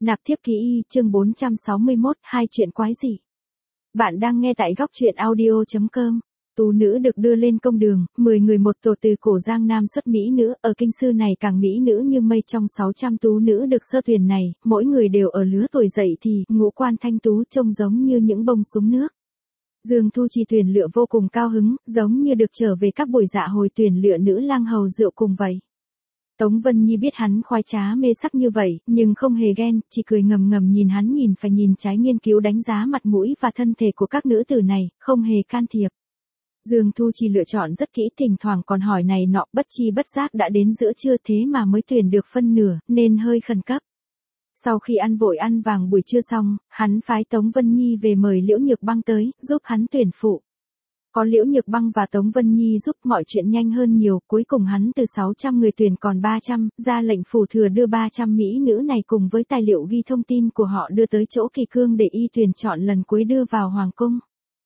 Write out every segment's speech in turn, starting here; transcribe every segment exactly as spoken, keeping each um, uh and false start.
Nạp thiếp ký y, chương bốn trăm sáu mươi mốt, hai chuyện quái dị. Bạn đang nghe tại góc truyện audio chấm com. Tú nữ được đưa lên công đường, mười người một tổ từ cổ Giang Nam xuất mỹ nữ, ở kinh sư này càng mỹ nữ như mây. Trong sáu trăm tú nữ được sơ tuyển này, mỗi người đều ở lứa tuổi dậy thì, ngũ quan thanh tú trông giống như những bông súng nước. Dương Thu Trì tuyển lựa vô cùng cao hứng, giống như được trở về các buổi dạ hồi tuyển lựa nữ lang hầu rượu cùng vậy. Tống Vân Nhi biết hắn khoái trá mê sắc như vậy, nhưng không hề ghen, chỉ cười ngầm ngầm nhìn hắn nhìn phải nhìn trái nghiên cứu đánh giá mặt mũi và thân thể của các nữ tử này, không hề can thiệp. Dương Thu Trì lựa chọn rất kỹ, thỉnh thoảng còn hỏi này nọ, bất chi bất giác đã đến giữa trưa thế mà mới tuyển được phân nửa, nên hơi khẩn cấp. Sau khi ăn vội ăn vàng buổi trưa xong, hắn phái Tống Vân Nhi về mời Liễu Nhược Băng tới, giúp hắn tuyển phụ. Có Liễu Nhược Băng và Tống Vân Nhi giúp mọi chuyện nhanh hơn nhiều, cuối cùng hắn từ sáu trăm người tuyển còn ba trăm, ra lệnh phủ thừa đưa ba trăm mỹ nữ này cùng với tài liệu ghi thông tin của họ đưa tới chỗ Kỳ Cương để y tuyển chọn lần cuối đưa vào hoàng cung.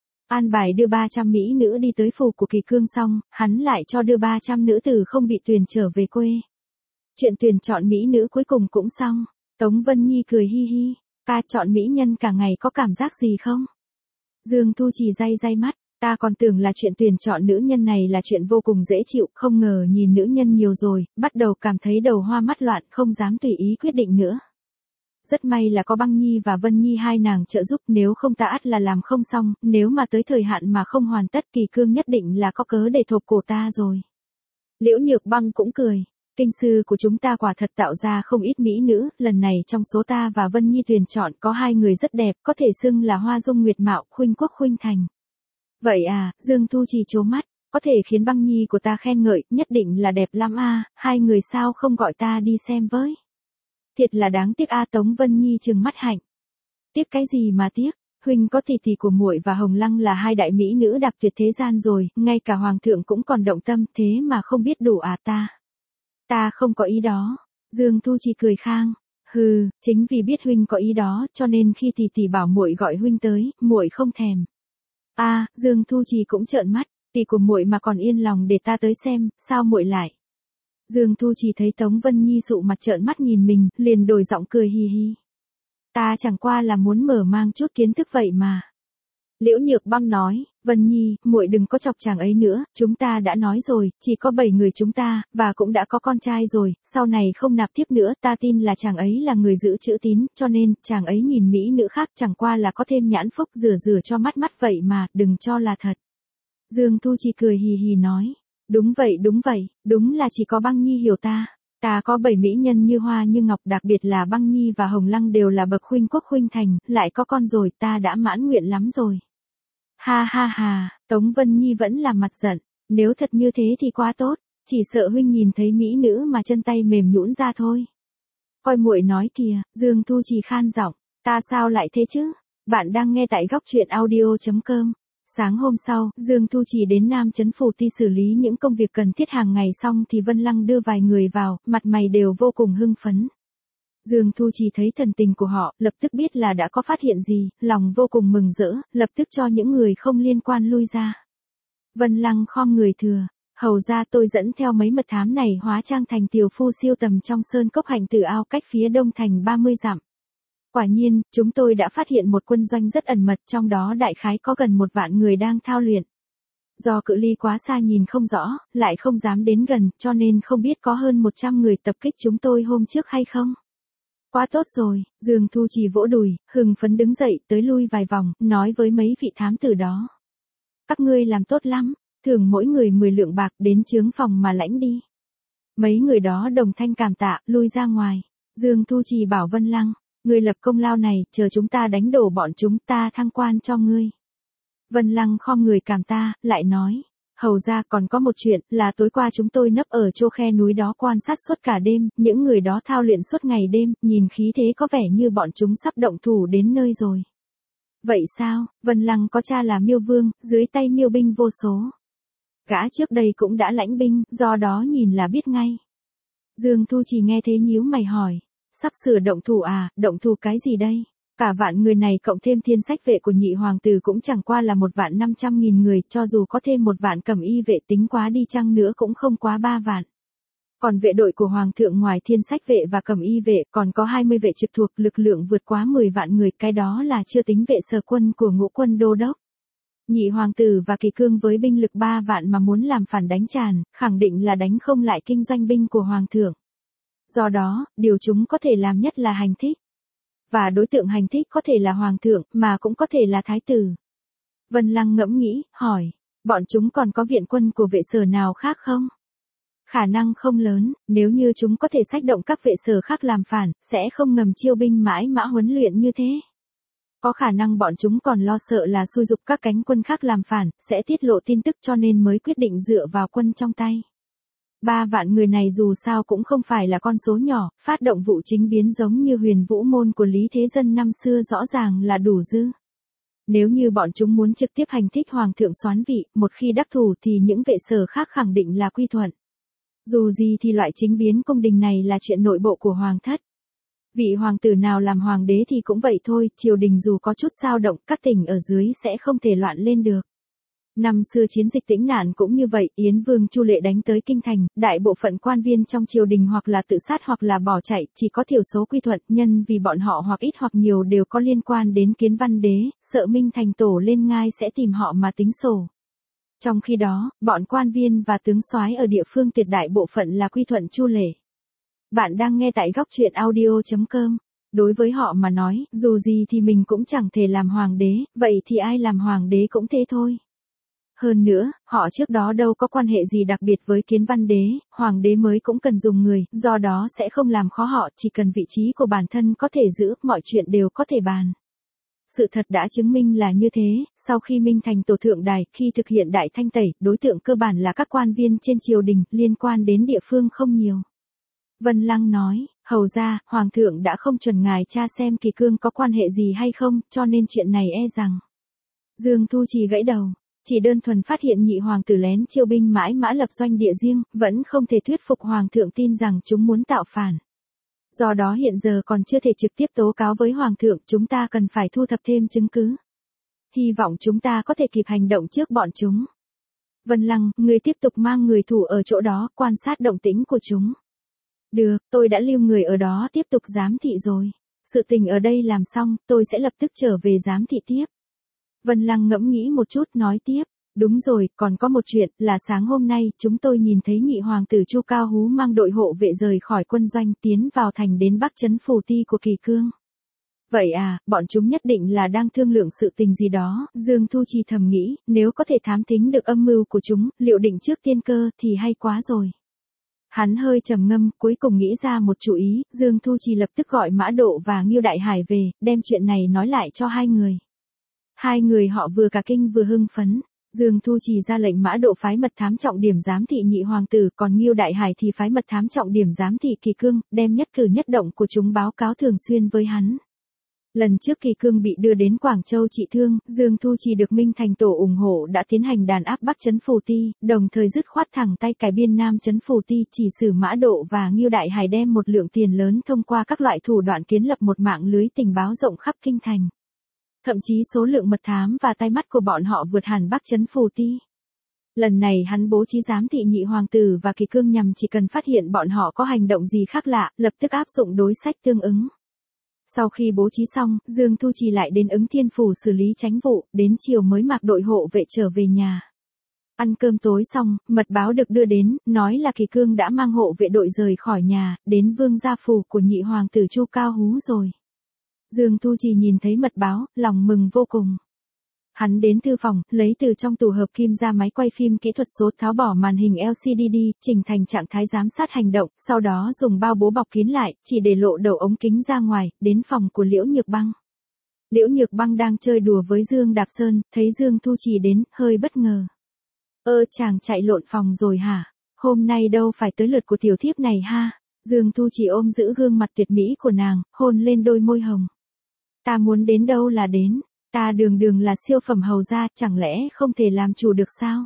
An bài đưa ba trăm mỹ nữ đi tới phủ của Kỳ Cương xong, hắn lại cho đưa ba trăm nữ tử không bị tuyển trở về quê. Chuyện tuyển chọn mỹ nữ cuối cùng cũng xong. Tống Vân Nhi cười hi hi, ca chọn mỹ nhân cả ngày có cảm giác gì không? Dương Thu Trì day day mắt. Ta còn tưởng là chuyện tuyển chọn nữ nhân này là chuyện vô cùng dễ chịu, không ngờ nhìn nữ nhân nhiều rồi, bắt đầu cảm thấy đầu hoa mắt loạn, không dám tùy ý quyết định nữa. Rất may là có Băng Nhi và Vân Nhi hai nàng trợ giúp, nếu không ta ắt là làm không xong, nếu mà tới thời hạn mà không hoàn tất Kỳ Cương nhất định là có cớ để thộp cổ ta rồi. Liễu Nhược Băng cũng cười, kinh sư của chúng ta quả thật tạo ra không ít mỹ nữ, lần này trong số ta và Vân Nhi tuyển chọn có hai người rất đẹp, có thể xưng là hoa dung nguyệt mạo, khuynh quốc khuynh thành. Vậy à, Dương Thu Trì trố mắt, có thể khiến Băng Nhi của ta khen ngợi, nhất định là đẹp lắm a, hai người sao không gọi ta đi xem với. Thiệt là đáng tiếc a. Tống Vân Nhi trừng mắt hạnh. Tiếc cái gì mà tiếc, huynh có tỷ tỷ của muội và Hồng Lăng là hai đại mỹ nữ đạp tuyệt thế gian rồi, ngay cả hoàng thượng cũng còn động tâm, thế mà không biết đủ à ta. Ta không có ý đó. Dương Thu Trì cười khang. Hừ, chính vì biết huynh có ý đó, cho nên khi tỷ tỷ bảo muội gọi huynh tới, muội không thèm. A, à, Dương Thu Trì cũng trợn mắt, tỷ của muội mà còn yên lòng để ta tới xem, sao muội lại? Dương Thu Trì thấy Tống Vân Nhi sụ mặt trợn mắt nhìn mình, liền đổi giọng cười hi hi. Ta chẳng qua là muốn mở mang chút kiến thức vậy mà. Liễu Nhược Băng nói, Vân Nhi, muội đừng có chọc chàng ấy nữa, chúng ta đã nói rồi, chỉ có bảy người chúng ta, và cũng đã có con trai rồi, sau này không nạp tiếp nữa, ta tin là chàng ấy là người giữ chữ tín, cho nên, chàng ấy nhìn mỹ nữ khác chẳng qua là có thêm nhãn phúc rửa rửa cho mắt mắt vậy mà, đừng cho là thật. Dương Thu Trì cười hì hì nói, đúng vậy đúng vậy, đúng là chỉ có Băng Nhi hiểu ta. Ta có bảy mỹ nhân như hoa như ngọc, đặc biệt là Băng Nhi và Hồng Lăng đều là bậc khuynh quốc khuynh thành, lại có con rồi, ta đã mãn nguyện lắm rồi. Ha ha ha, Tống Vân Nhi vẫn là mặt giận, nếu thật như thế thì quá tốt, chỉ sợ huynh nhìn thấy mỹ nữ mà chân tay mềm nhũn ra thôi. Coi muội nói kìa, Dương Thu Trì khan giọng, ta sao lại thế chứ? Bạn đang nghe tại góc truyện audio chấm com. Sáng hôm sau, Dương Thu Trì đến Nam Chấn Phủ Ti xử lý những công việc cần thiết hàng ngày xong thì Vân Lăng đưa vài người vào, mặt mày đều vô cùng hưng phấn. Dương Thu Trì thấy thần tình của họ, lập tức biết là đã có phát hiện gì, lòng vô cùng mừng rỡ, lập tức cho những người không liên quan lui ra. Vân Lăng khom người thừa, hầu ra tôi dẫn theo mấy mật thám này hóa trang thành tiểu phu siêu tầm trong sơn cốc Hạnh Tử Ao cách phía đông thành ba mươi dặm. Quả nhiên, chúng tôi đã phát hiện một quân doanh rất ẩn mật, trong đó đại khái có gần một vạn người đang thao luyện. Do cự ly quá xa nhìn không rõ, lại không dám đến gần, cho nên không biết có hơn một trăm người tập kích chúng tôi hôm trước hay không. Quá tốt rồi, Dương Thu Trì vỗ đùi, hưng phấn đứng dậy, tới lui vài vòng, nói với mấy vị thám tử đó. Các ngươi làm tốt lắm, thưởng mỗi người mười lượng bạc, đến chướng phòng mà lãnh đi. Mấy người đó đồng thanh cảm tạ, lui ra ngoài. Dương Thu Trì bảo Vân Lăng, ngươi lập công lao này, chờ chúng ta đánh đổ bọn chúng ta thăng quan cho ngươi. Vân Lăng khom người cảm ta, lại nói, hầu ra còn có một chuyện, là tối qua chúng tôi nấp ở chỗ khe núi đó quan sát suốt cả đêm, những người đó thao luyện suốt ngày đêm, nhìn khí thế có vẻ như bọn chúng sắp động thủ đến nơi rồi. Vậy sao? Vân Lăng có cha là Miêu Vương, dưới tay Miêu binh vô số. Gã trước đây cũng đã lãnh binh, do đó nhìn là biết ngay. Dương Thu Trì nghe thế nhíu mày hỏi, sắp sửa động thủ à, động thủ cái gì đây? Cả vạn người này cộng thêm thiên sách vệ của nhị hoàng tử cũng chẳng qua là một vạn năm trăm nghìn người, cho dù có thêm một vạn cẩm y vệ tính quá đi chăng nữa cũng không quá ba vạn. Còn vệ đội của Hoàng thượng ngoài Thiên Sách vệ và Cẩm Y vệ còn có hai mươi vệ trực thuộc, lực lượng vượt quá mười vạn người, cái đó là chưa tính vệ sở quân của Ngũ quân đô đốc. Nhị hoàng tử và Kỳ Cương với binh lực ba vạn mà muốn làm phản đánh Tràn, khẳng định là đánh không lại kinh doanh binh của Hoàng thượng. Do đó, điều chúng có thể làm nhất là hành thích. Và đối tượng hành thích có thể là Hoàng thượng, mà cũng có thể là Thái tử. Vân Lăng ngẫm nghĩ, hỏi, bọn chúng còn có viện quân của vệ sở nào khác không? Khả năng không lớn, nếu như chúng có thể xách động các vệ sở khác làm phản, sẽ không ngầm chiêu binh mãi mã huấn luyện như thế. Có khả năng bọn chúng còn lo sợ là xui dục các cánh quân khác làm phản, sẽ tiết lộ tin tức cho nên mới quyết định dựa vào quân trong tay. Ba vạn người này dù sao cũng không phải là con số nhỏ, phát động vụ chính biến giống như Huyền Vũ môn của Lý Thế Dân năm xưa rõ ràng là đủ dư. Nếu như bọn chúng muốn trực tiếp hành thích Hoàng thượng soán vị, một khi đắc thủ thì những vệ sở khác khẳng định là quy thuận. Dù gì thì loại chính biến cung đình này là chuyện nội bộ của Hoàng thất. Vị hoàng tử nào làm hoàng đế thì cũng vậy thôi, triều đình dù có chút dao động, các tỉnh ở dưới sẽ không thể loạn lên được. Năm xưa chiến dịch Tĩnh Nạn cũng như vậy, Yến Vương Chu Lệ đánh tới kinh thành, đại bộ phận quan viên trong triều đình hoặc là tự sát hoặc là bỏ chạy, chỉ có thiểu số quy thuận, nhân vì bọn họ hoặc ít hoặc nhiều đều có liên quan đến Kiến Văn đế, sợ Minh Thành Tổ lên ngai sẽ tìm họ mà tính sổ. Trong khi đó, bọn quan viên và tướng soái ở địa phương tuyệt đại bộ phận là quy thuận Chu Lệ. Bạn đang nghe tại góc truyện audio chấm com. Đối với họ mà nói, dù gì thì mình cũng chẳng thể làm hoàng đế, vậy thì ai làm hoàng đế cũng thế thôi. Hơn nữa, họ trước đó đâu có quan hệ gì đặc biệt với Kiến Văn đế, hoàng đế mới cũng cần dùng người, do đó sẽ không làm khó họ, chỉ cần vị trí của bản thân có thể giữ, mọi chuyện đều có thể bàn. Sự thật đã chứng minh là như thế, sau khi Minh Thành Tổ thượng đài, khi thực hiện đại thanh tẩy, đối tượng cơ bản là các quan viên trên triều đình, liên quan đến địa phương không nhiều. Vân Lăng nói, hầu ra, Hoàng thượng đã không chuẩn ngài tra xem Kỳ Cương có quan hệ gì hay không, cho nên chuyện này e rằng. Dương Thu Trì gãy đầu, chỉ đơn thuần phát hiện nhị hoàng tử lén chiêu binh mãi mã lập doanh địa riêng, vẫn không thể thuyết phục Hoàng thượng tin rằng chúng muốn tạo phản. Do đó hiện giờ còn chưa thể trực tiếp tố cáo với Hoàng thượng, chúng ta cần phải thu thập thêm chứng cứ. Hy vọng chúng ta có thể kịp hành động trước bọn chúng. Vân Lăng, người tiếp tục mang người thủ ở chỗ đó, quan sát động tĩnh của chúng. Được, tôi đã lưu người ở đó tiếp tục giám thị rồi. Sự tình ở đây làm xong, tôi sẽ lập tức trở về giám thị tiếp. Vân Lăng ngẫm nghĩ một chút nói tiếp. Đúng rồi, còn có một chuyện, là sáng hôm nay, chúng tôi nhìn thấy nhị hoàng tử Chu Cao Hú mang đội hộ vệ rời khỏi quân doanh tiến vào thành đến Bắc trấn phủ ti của Kỳ Cương. Vậy à, bọn chúng nhất định là đang thương lượng sự tình gì đó, Dương Thu Trì thầm nghĩ, nếu có thể thám thính được âm mưu của chúng, liệu định trước tiên cơ thì hay quá rồi. Hắn hơi trầm ngâm, cuối cùng nghĩ ra một chủ ý, Dương Thu Trì lập tức gọi Mã Độ và Ngưu Đại Hải về, đem chuyện này nói lại cho hai người. Hai người họ vừa cả kinh vừa hưng phấn. Dương Thu Trì ra lệnh Mã Độ phái mật thám trọng điểm giám thị nhị hoàng tử, còn Ngưu Đại Hải thì phái mật thám trọng điểm giám thị Kỳ Cương, đem nhất cử nhất động của chúng báo cáo thường xuyên với hắn. Lần trước Kỳ Cương bị đưa đến Quảng Châu trị thương, Dương Thu Trì được Minh Thành Tổ ủng hộ đã tiến hành đàn áp Bắc trấn phủ ti, đồng thời dứt khoát thẳng tay cải biên Nam trấn phủ ti, chỉ xử Mã Độ và Ngưu Đại Hải đem một lượng tiền lớn thông qua các loại thủ đoạn kiến lập một mạng lưới tình báo rộng khắp kinh thành. Thậm chí số lượng mật thám và tai mắt của bọn họ vượt hẳn Bắc trấn phủ ti. Lần này hắn bố trí giám thị nhị hoàng tử và Kỳ Cương nhằm chỉ cần phát hiện bọn họ có hành động gì khác lạ, lập tức áp dụng đối sách tương ứng. Sau khi bố trí xong, Dương Thu Trì lại đến Ứng Thiên phủ xử lý chánh vụ, đến chiều mới mặc đội hộ vệ trở về nhà. Ăn cơm tối xong, mật báo được đưa đến, nói là Kỳ Cương đã mang hộ vệ đội rời khỏi nhà, đến vương gia phủ của nhị hoàng tử Chu Cao Hú rồi. Dương Thu Trì nhìn thấy mật báo, lòng mừng vô cùng. Hắn đến thư phòng, lấy từ trong tủ hợp kim ra máy quay phim kỹ thuật số, tháo bỏ màn hình lờ xê đê, chỉnh thành trạng thái giám sát hành động, sau đó dùng bao bố bọc kín lại, chỉ để lộ đầu ống kính ra ngoài, đến phòng của Liễu Nhược Băng. Liễu Nhược Băng đang chơi đùa với Dương Đạp Sơn, thấy Dương Thu Trì đến, hơi bất ngờ. Ơ chàng chạy lộn phòng rồi hả? Hôm nay đâu phải tới lượt của tiểu thiếp này ha? Dương Thu Trì ôm giữ gương mặt tuyệt mỹ của nàng, hôn lên đôi môi hồng. Ta muốn đến đâu là đến. Ta đường đường là siêu phẩm hầu gia, chẳng lẽ không thể làm chủ được sao?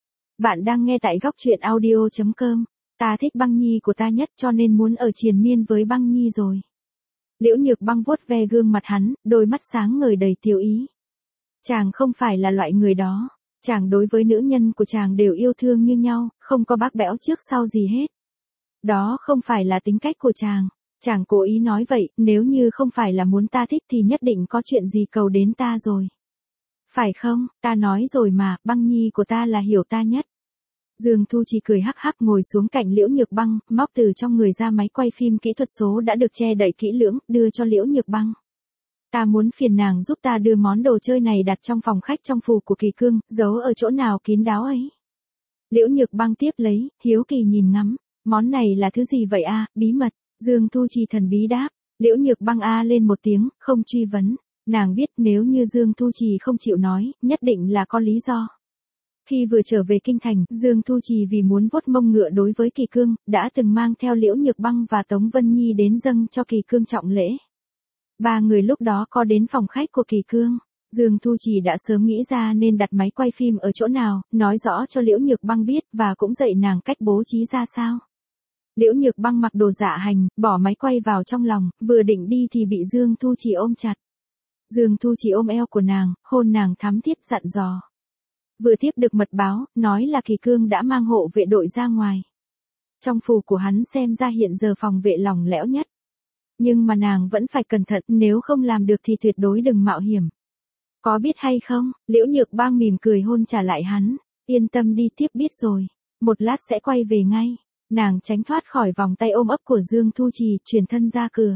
Bạn đang nghe tại góc truyện audio chấm com. Ta thích Băng Nhi của ta nhất cho nên muốn ở triền miên với Băng Nhi rồi. Liễu Nhược Băng vuốt ve gương mặt hắn, đôi mắt sáng ngời đầy tiêu ý. Chàng không phải là loại người đó. Chàng đối với nữ nhân của chàng đều yêu thương như nhau, không có bác bẽo trước sau gì hết. Đó không phải là tính cách của chàng. Chàng cố ý nói vậy, nếu như không phải là muốn ta thích thì nhất định có chuyện gì cầu đến ta rồi. Phải không, ta nói rồi mà, Băng Nhi của ta là hiểu ta nhất. Dương Thu Trì cười hắc hắc ngồi xuống cạnh Liễu Nhược Băng, móc từ trong người ra máy quay phim kỹ thuật số đã được che đậy kỹ lưỡng, đưa cho Liễu Nhược Băng. Ta muốn phiền nàng giúp ta đưa món đồ chơi này đặt trong phòng khách trong phủ của Kỳ Cương, giấu ở chỗ nào kín đáo ấy. Liễu Nhược Băng tiếp lấy, hiếu kỳ nhìn ngắm, món này là thứ gì vậy a, bí mật. Dương Thu Trì thần bí đáp, Liễu Nhược Băng a lên một tiếng, không truy vấn, nàng biết nếu như Dương Thu Trì không chịu nói, nhất định là có lý do. Khi vừa trở về kinh thành, Dương Thu Trì vì muốn vuốt mông ngựa đối với Kỳ Cương, đã từng mang theo Liễu Nhược Băng và Tống Vân Nhi đến dâng cho Kỳ Cương trọng lễ. Ba người lúc đó có đến phòng khách của Kỳ Cương. Dương Thu Trì đã sớm nghĩ ra nên đặt máy quay phim ở chỗ nào, nói rõ cho Liễu Nhược Băng biết và cũng dạy nàng cách bố trí ra sao. Liễu Nhược Băng mặc đồ dạ hành, bỏ máy quay vào trong lòng, vừa định đi thì bị Dương Thu Trì ôm chặt. Dương Thu Trì ôm eo của nàng, hôn nàng thắm thiết dặn dò. Vừa tiếp được mật báo, nói là Kỳ Cương đã mang hộ vệ đội ra ngoài. Trong phủ của hắn xem ra hiện giờ phòng vệ lỏng lẽo nhất. Nhưng mà nàng vẫn phải cẩn thận, nếu không làm được thì tuyệt đối đừng mạo hiểm. Có biết hay không, Liễu Nhược Băng mỉm cười hôn trả lại hắn, yên tâm đi tiếp biết rồi, một lát sẽ quay về ngay. Nàng tránh thoát khỏi vòng tay ôm ấp của Dương Thu Trì, chuyển thân ra cửa.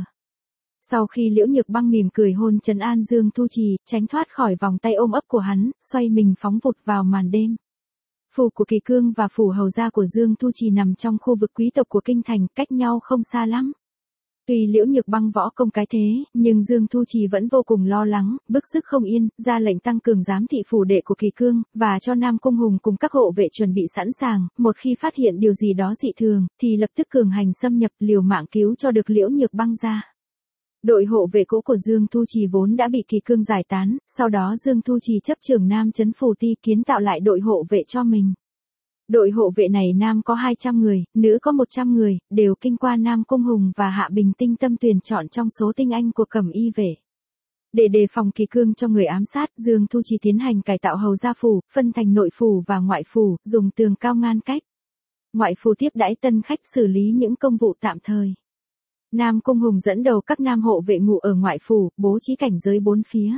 Sau khi Liễu Nhược Băng mỉm cười hôn trấn an Dương Thu Trì, tránh thoát khỏi vòng tay ôm ấp của hắn, xoay mình phóng vụt vào màn đêm. Phủ của Kỳ Cương và phủ hầu gia của Dương Thu Trì nằm trong khu vực quý tộc của kinh thành, cách nhau không xa lắm. Tuy Liễu Nhược Băng võ công cái thế, nhưng Dương Thu Trì vẫn vô cùng lo lắng, bức sức không yên, ra lệnh tăng cường giám thị phủ đệ của Kỳ Cương, và cho Nam Cung Hùng cùng các hộ vệ chuẩn bị sẵn sàng, một khi phát hiện điều gì đó dị thường, thì lập tức cường hành xâm nhập, liều mạng cứu cho được Liễu Nhược Băng ra. Đội hộ vệ cũ của Dương Thu Trì vốn đã bị Kỳ Cương giải tán, sau đó Dương Thu Trì chấp trưởng Nam Trấn Phủ Ti kiến tạo lại đội hộ vệ cho mình. Đội hộ vệ này nam có hai trăm người, nữ có một trăm người, đều kinh qua Nam Cung Hùng và Hạ Bình tinh tâm tuyển chọn trong số tinh anh của Cẩm Y vệ. Để đề phòng Kỳ Cương cho người ám sát, Dương Thu Trì tiến hành cải tạo hầu gia phủ, phân thành nội phủ và ngoại phủ, dùng tường cao ngăn cách. Ngoại phủ tiếp đãi tân khách xử lý những công vụ tạm thời. Nam Cung Hùng dẫn đầu các nam hộ vệ ngủ ở ngoại phủ, bố trí cảnh giới bốn phía.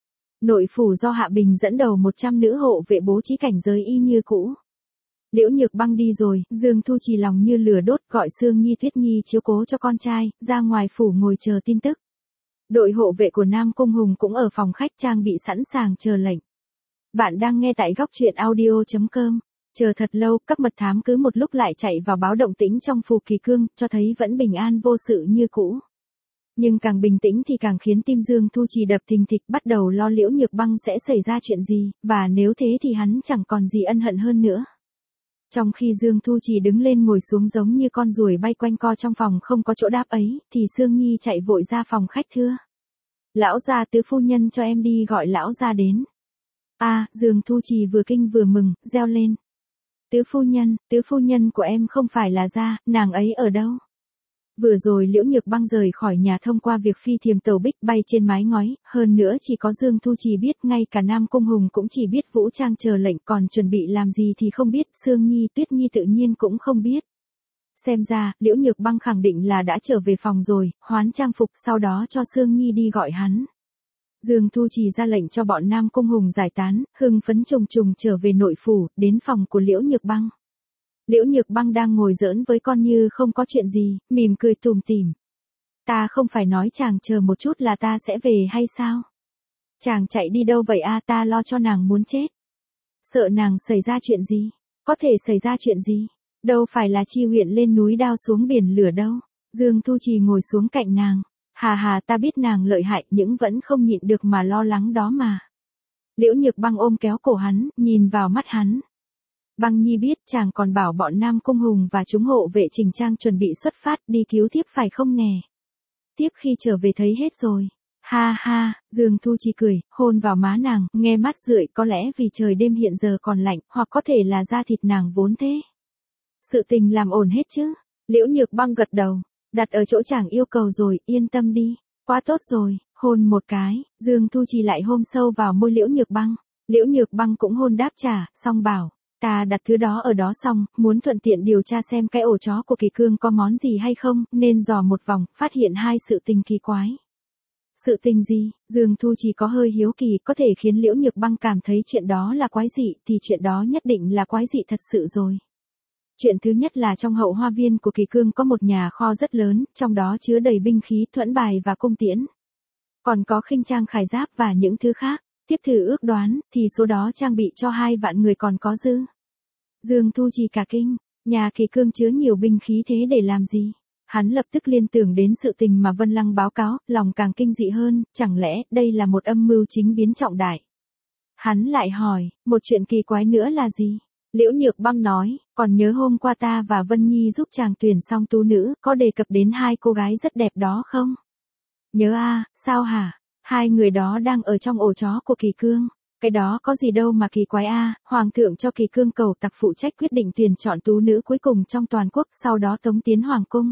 Nội phủ do Hạ Bình dẫn đầu một trăm nữ hộ vệ bố trí cảnh giới y như cũ. Liễu Nhược Băng đi rồi, Dương Thu Trì lòng như lửa đốt, gọi Sương Nhi Tuyết Nhi chiếu cố cho con trai, ra ngoài phủ ngồi chờ tin tức. Đội hộ vệ của Nam Cung Hùng cũng ở phòng khách trang bị sẵn sàng chờ lệnh. Bạn đang nghe tại góc truyện audio chấm com. Chờ thật lâu, các mật thám cứ một lúc lại chạy vào báo động tĩnh trong phủ Kỳ Cương, cho thấy vẫn bình an vô sự như cũ. Nhưng càng bình tĩnh thì càng khiến tim Dương Thu Trì đập thình thịch, bắt đầu lo Liễu Nhược Băng sẽ xảy ra chuyện gì, và nếu thế thì hắn chẳng còn gì ân hận hơn nữa. Trong khi Dương Thu Trì đứng lên ngồi xuống giống như con ruồi bay quanh co trong phòng không có chỗ đáp ấy, thì Sương Nhi chạy vội ra phòng khách thưa. Lão gia, tứ phu nhân cho em đi gọi lão gia đến. A, à, Dương Thu Trì vừa kinh vừa mừng, reo lên. Tứ phu nhân, tứ phu nhân của em không phải là gia, nàng ấy ở đâu? Vừa rồi Liễu Nhược Băng rời khỏi nhà thông qua việc phi thiềm tàu bích bay trên mái ngói, hơn nữa chỉ có Dương Thu Trì biết, ngay cả Nam Cung Hùng cũng chỉ biết vũ trang chờ lệnh, còn chuẩn bị làm gì thì không biết, Sương Nhi Tuyết Nhi tự nhiên cũng không biết. Xem ra, Liễu Nhược Băng khẳng định là đã trở về phòng rồi, hoán trang phục, sau đó cho Sương Nhi đi gọi hắn. Dương Thu Trì ra lệnh cho bọn Nam Cung Hùng giải tán, hưng phấn trùng trùng trở về nội phủ, đến phòng của Liễu Nhược Băng. Liễu Nhược Băng đang ngồi giỡn với con như không có chuyện gì, mỉm cười tủm tỉm. Ta không phải nói chàng chờ một chút là ta sẽ về hay sao? Chàng chạy đi đâu vậy a, ta lo cho nàng muốn chết. Sợ nàng xảy ra chuyện gì? Có thể xảy ra chuyện gì? Đâu phải là chi huyện lên núi đao xuống biển lửa đâu. Dương Thu Trì ngồi xuống cạnh nàng. Hà hà, ta biết nàng lợi hại nhưng vẫn không nhịn được mà lo lắng đó mà. Liễu Nhược Băng ôm kéo cổ hắn, nhìn vào mắt hắn. Băng Nhi biết chàng còn bảo bọn Nam Cung Hùng và chúng hộ vệ chỉnh trang chuẩn bị xuất phát đi cứu tiếp phải không nè? Tiếp khi trở về thấy hết rồi. Ha ha, Dương Thu Trì cười, hôn vào má nàng, nghe mắt rượi, có lẽ vì trời đêm hiện giờ còn lạnh, hoặc có thể là da thịt nàng vốn thế. Sự tình làm ổn hết chứ? Liễu Nhược Băng gật đầu, đặt ở chỗ chàng yêu cầu rồi, yên tâm đi. Quá tốt rồi, hôn một cái, Dương Thu Trì lại hôn sâu vào môi Liễu Nhược Băng. Liễu Nhược Băng cũng hôn đáp trả, xong bảo. Ta đặt thứ đó ở đó xong, muốn thuận tiện điều tra xem cái ổ chó của Kỳ Cương có món gì hay không, nên dò một vòng, phát hiện hai sự tình kỳ quái. Sự tình gì? Dương Thu chỉ có hơi hiếu kỳ, có thể khiến Liễu Nhược Băng cảm thấy chuyện đó là quái dị, thì chuyện đó nhất định là quái dị thật sự rồi. Chuyện thứ nhất là trong hậu hoa viên của Kỳ Cương có một nhà kho rất lớn, trong đó chứa đầy binh khí, thuẫn bài và cung tiễn. Còn có khinh trang khải giáp và những thứ khác. Tiếp thử ước đoán, thì số đó trang bị cho hai vạn người còn có dư. Dương Thu Trì cả kinh, nhà Kỳ Cương chứa nhiều binh khí thế để làm gì? Hắn lập tức liên tưởng đến sự tình mà Vân Lăng báo cáo, lòng càng kinh dị hơn, chẳng lẽ đây là một âm mưu chính biến trọng đại? Hắn lại hỏi, một chuyện kỳ quái nữa là gì? Liễu Nhược Băng nói, còn nhớ hôm qua ta và Vân Nhi giúp chàng tuyển xong tú nữ, có đề cập đến hai cô gái rất đẹp đó không? Nhớ a, sao hả? Hai người đó đang ở trong ổ chó của Kỳ Cương. Cái đó có gì đâu mà kỳ quái a, Hoàng thượng cho Kỳ Cương cầu tặc phụ trách quyết định tuyển chọn tú nữ cuối cùng trong toàn quốc, sau đó tống tiến hoàng cung.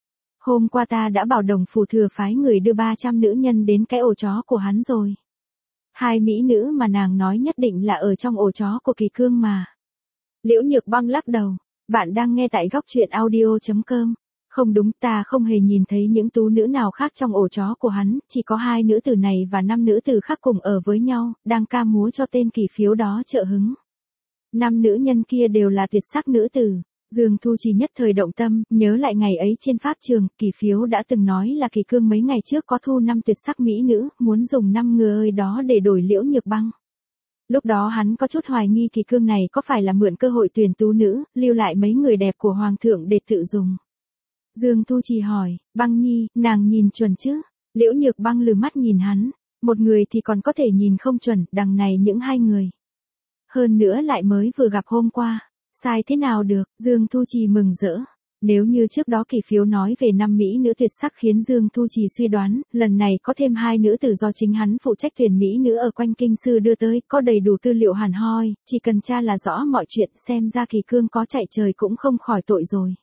Hôm qua ta đã bảo Đồng Phủ Thừa phái người đưa ba trăm nữ nhân đến cái ổ chó của hắn rồi. Hai mỹ nữ mà nàng nói nhất định là ở trong ổ chó của Kỳ Cương mà. Liễu Nhược Băng lắc đầu, bạn đang nghe tại góc truyện audio chấm com. Không đúng, ta không hề nhìn thấy những tú nữ nào khác trong ổ chó của hắn, chỉ có hai nữ tử này và năm nữ tử khác cùng ở với nhau, đang ca múa cho tên kỳ phiếu đó trợ hứng. Năm nữ nhân kia đều là tuyệt sắc nữ tử. Dương Thu Trì nhất thời động tâm, nhớ lại ngày ấy trên pháp trường, Kỳ phiếu đã từng nói là Kỳ Cương mấy ngày trước có thu năm tuyệt sắc mỹ nữ, muốn dùng năm người đó để đổi Liễu Nhược Băng. Lúc đó hắn có chút hoài nghi Kỳ Cương này có phải là mượn cơ hội tuyển tú nữ, lưu lại mấy người đẹp của Hoàng thượng để tự dùng. Dương Thu Trì hỏi, Băng Nhi, nàng nhìn chuẩn chứ? Liễu Nhược Băng lừ mắt nhìn hắn, một người thì còn có thể nhìn không chuẩn, đằng này những hai người. Hơn nữa lại mới vừa gặp hôm qua, sai thế nào được, Dương Thu Trì mừng rỡ. Nếu như trước đó Kỳ phiếu nói về năm mỹ nữ tuyệt sắc khiến Dương Thu Trì suy đoán, lần này có thêm hai nữ tử do chính hắn phụ trách tuyển mỹ nữ ở quanh kinh sư đưa tới, có đầy đủ tư liệu hẳn hoi, chỉ cần tra là rõ mọi chuyện, xem ra Kỳ Cương có chạy trời cũng không khỏi tội rồi.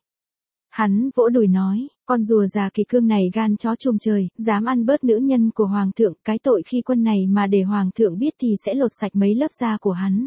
Hắn vỗ đùi nói, con rùa già Kỳ Cương này gan chó trùm trời, dám ăn bớt nữ nhân của Hoàng thượng, cái tội khi quân này mà để Hoàng thượng biết thì sẽ lột sạch mấy lớp da của hắn.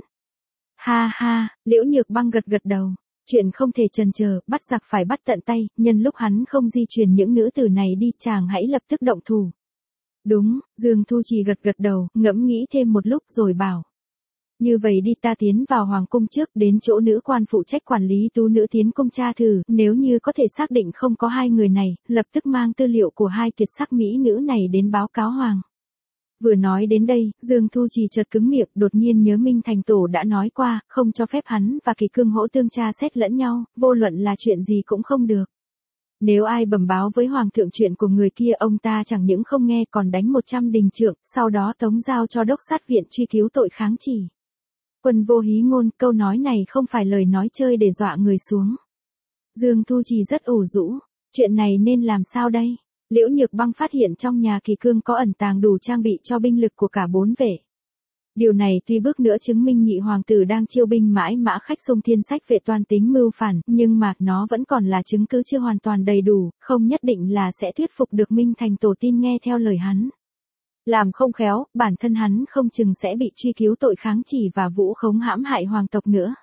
Ha ha, Liễu Nhược Băng gật gật đầu. Chuyện không thể chần chờ, bắt giặc phải bắt tận tay, nhân lúc hắn không di chuyển những nữ tử này đi, chàng hãy lập tức động thủ. Đúng, Dương Thu Trì gật gật đầu, ngẫm nghĩ thêm một lúc rồi bảo. Như vậy đi, ta tiến vào hoàng cung trước, đến chỗ nữ quan phụ trách quản lý tú nữ tiến cung tra thử, nếu như có thể xác định không có hai người này, lập tức mang tư liệu của hai tuyệt sắc mỹ nữ này đến báo cáo hoàng. Vừa nói đến đây, Dương Thu Trì chợt cứng miệng, đột nhiên nhớ Minh Thành Tổ đã nói qua, không cho phép hắn và Kỳ Cương hỗ tương tra xét lẫn nhau, vô luận là chuyện gì cũng không được. Nếu ai bẩm báo với Hoàng thượng chuyện của người kia, ông ta chẳng những không nghe còn đánh một trăm đình trượng, sau đó tống giao cho đốc sát viện truy cứu tội kháng chỉ. Quân vô hí ngôn, câu nói này không phải lời nói chơi để dọa người xuống. Dương Thu Trì rất ủ rũ, chuyện này nên làm sao đây? Liễu Nhược Băng phát hiện trong nhà Kỳ Cương có ẩn tàng đủ trang bị cho binh lực của cả bốn vệ. Điều này tuy bước nữa chứng minh nhị hoàng tử đang chiêu binh mãi mã khách xung thiên sách vệ toan tính mưu phản, nhưng mà nó vẫn còn là chứng cứ chưa hoàn toàn đầy đủ, không nhất định là sẽ thuyết phục được Minh Thành Tổ tin nghe theo lời hắn. Làm không khéo, bản thân hắn không chừng sẽ bị truy cứu tội kháng chỉ và vũ khống hãm hại hoàng tộc nữa.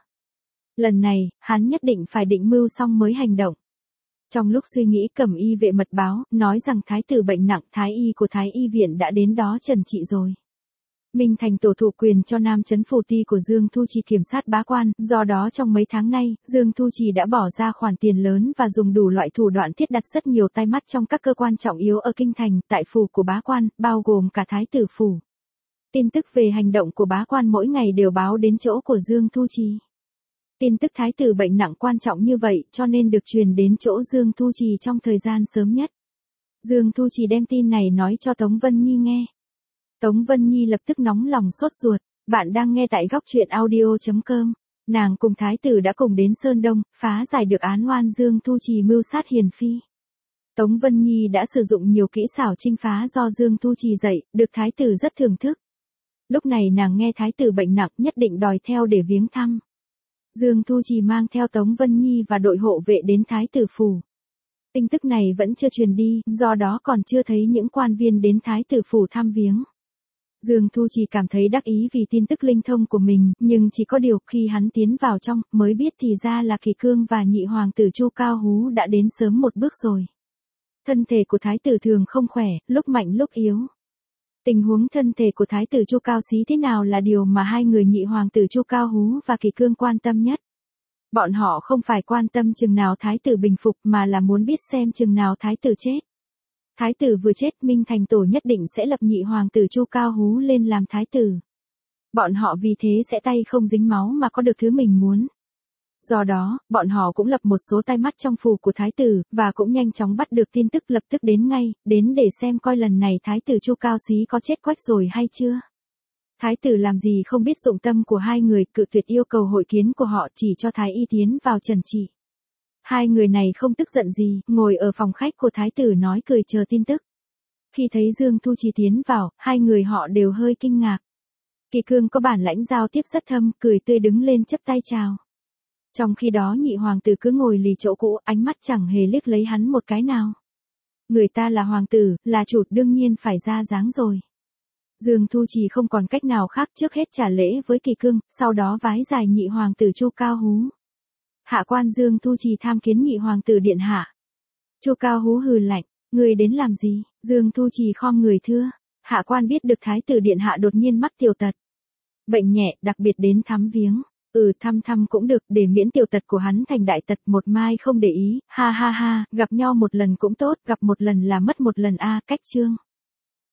Lần này, hắn nhất định phải định mưu xong mới hành động. Trong lúc suy nghĩ, Cẩm Y vệ mật báo, nói rằng thái tử bệnh nặng, thái y của thái y viện đã đến đó trần trị rồi. Minh Thành Tổ thụ quyền cho Nam Chấn Phù Ti của Dương Thu Trì kiểm sát bá quan, do đó trong mấy tháng nay, Dương Thu Trì đã bỏ ra khoản tiền lớn và dùng đủ loại thủ đoạn thiết đặt rất nhiều tai mắt trong các cơ quan trọng yếu ở kinh thành, tại phủ của bá quan, bao gồm cả thái tử phủ. Tin tức về hành động của bá quan mỗi ngày đều báo đến chỗ của Dương Thu Trì. Tin tức thái tử bệnh nặng quan trọng như vậy, cho nên được truyền đến chỗ Dương Thu Trì trong thời gian sớm nhất. Dương Thu Trì đem tin này nói cho Tống Vân Nhi nghe. Tống Vân Nhi lập tức nóng lòng sốt ruột, bạn đang nghe tại góc truyện audio chấm com. Nàng cùng thái tử đã cùng đến Sơn Đông, phá giải được án oan Dương Thu Trì mưu sát hiền phi. Tống Vân Nhi đã sử dụng nhiều kỹ xảo chinh phá do Dương Thu Trì dạy, được thái tử rất thưởng thức. Lúc này nàng nghe thái tử bệnh nặng, nhất định đòi theo để viếng thăm. Dương Thu Trì mang theo Tống Vân Nhi và đội hộ vệ đến thái tử phủ. Tin tức này vẫn chưa truyền đi, do đó còn chưa thấy những quan viên đến thái tử phủ thăm viếng. Dương Thu chỉ cảm thấy đắc ý vì tin tức linh thông của mình, nhưng chỉ có điều khi hắn tiến vào trong, mới biết thì ra là Kỳ Cương và nhị hoàng tử Chu Cao Hú đã đến sớm một bước rồi. Thân thể của thái tử thường không khỏe, lúc mạnh lúc yếu. Tình huống thân thể của thái tử Chu Cao Xí thế nào là điều mà hai người nhị hoàng tử Chu Cao Hú và Kỳ Cương quan tâm nhất. Bọn họ không phải quan tâm chừng nào thái tử bình phục mà là muốn biết xem chừng nào thái tử chết. Thái tử vừa chết, Minh Thành Tổ nhất định sẽ lập nhị hoàng tử Chu Cao Hú lên làm thái tử. Bọn họ vì thế sẽ tay không dính máu mà có được thứ mình muốn. Do đó, bọn họ cũng lập một số tai mắt trong phủ của thái tử, và cũng nhanh chóng bắt được tin tức lập tức đến ngay, đến để xem coi lần này thái tử Chu Cao Xí có chết quách rồi hay chưa. Thái tử làm gì không biết dụng tâm của hai người, cự tuyệt yêu cầu hội kiến của họ, chỉ cho thái y tiến vào trần trị. Hai người này không tức giận gì, ngồi ở phòng khách của thái tử nói cười chờ tin tức. Khi thấy Dương Thu Trì tiến vào, hai người họ đều hơi kinh ngạc. Kỳ Cương có bản lãnh giao tiếp rất thâm, cười tươi đứng lên chấp tay chào. Trong khi đó nhị hoàng tử cứ ngồi lì chỗ cũ, ánh mắt chẳng hề liếc lấy hắn một cái nào. Người ta là hoàng tử, là chủ, đương nhiên phải ra dáng rồi. Dương Thu Trì không còn cách nào khác, trước hết trả lễ với Kỳ Cương, sau đó vái dài nhị hoàng tử Chu Cao Hú. Hạ quan Dương Thu Trì tham kiến nhị hoàng tử điện hạ. Chu Cao Hú hừ lạnh, người đến làm gì? Dương Thu Trì khom người thưa. Hạ quan biết được thái tử điện hạ đột nhiên mắc tiểu tật. Bệnh nhẹ, đặc biệt đến thăm viếng. Ừ, thăm thăm cũng được, để miễn tiểu tật của hắn thành đại tật, một mai không để ý, ha ha ha, gặp nhau một lần cũng tốt, gặp một lần là mất một lần a, cách chương.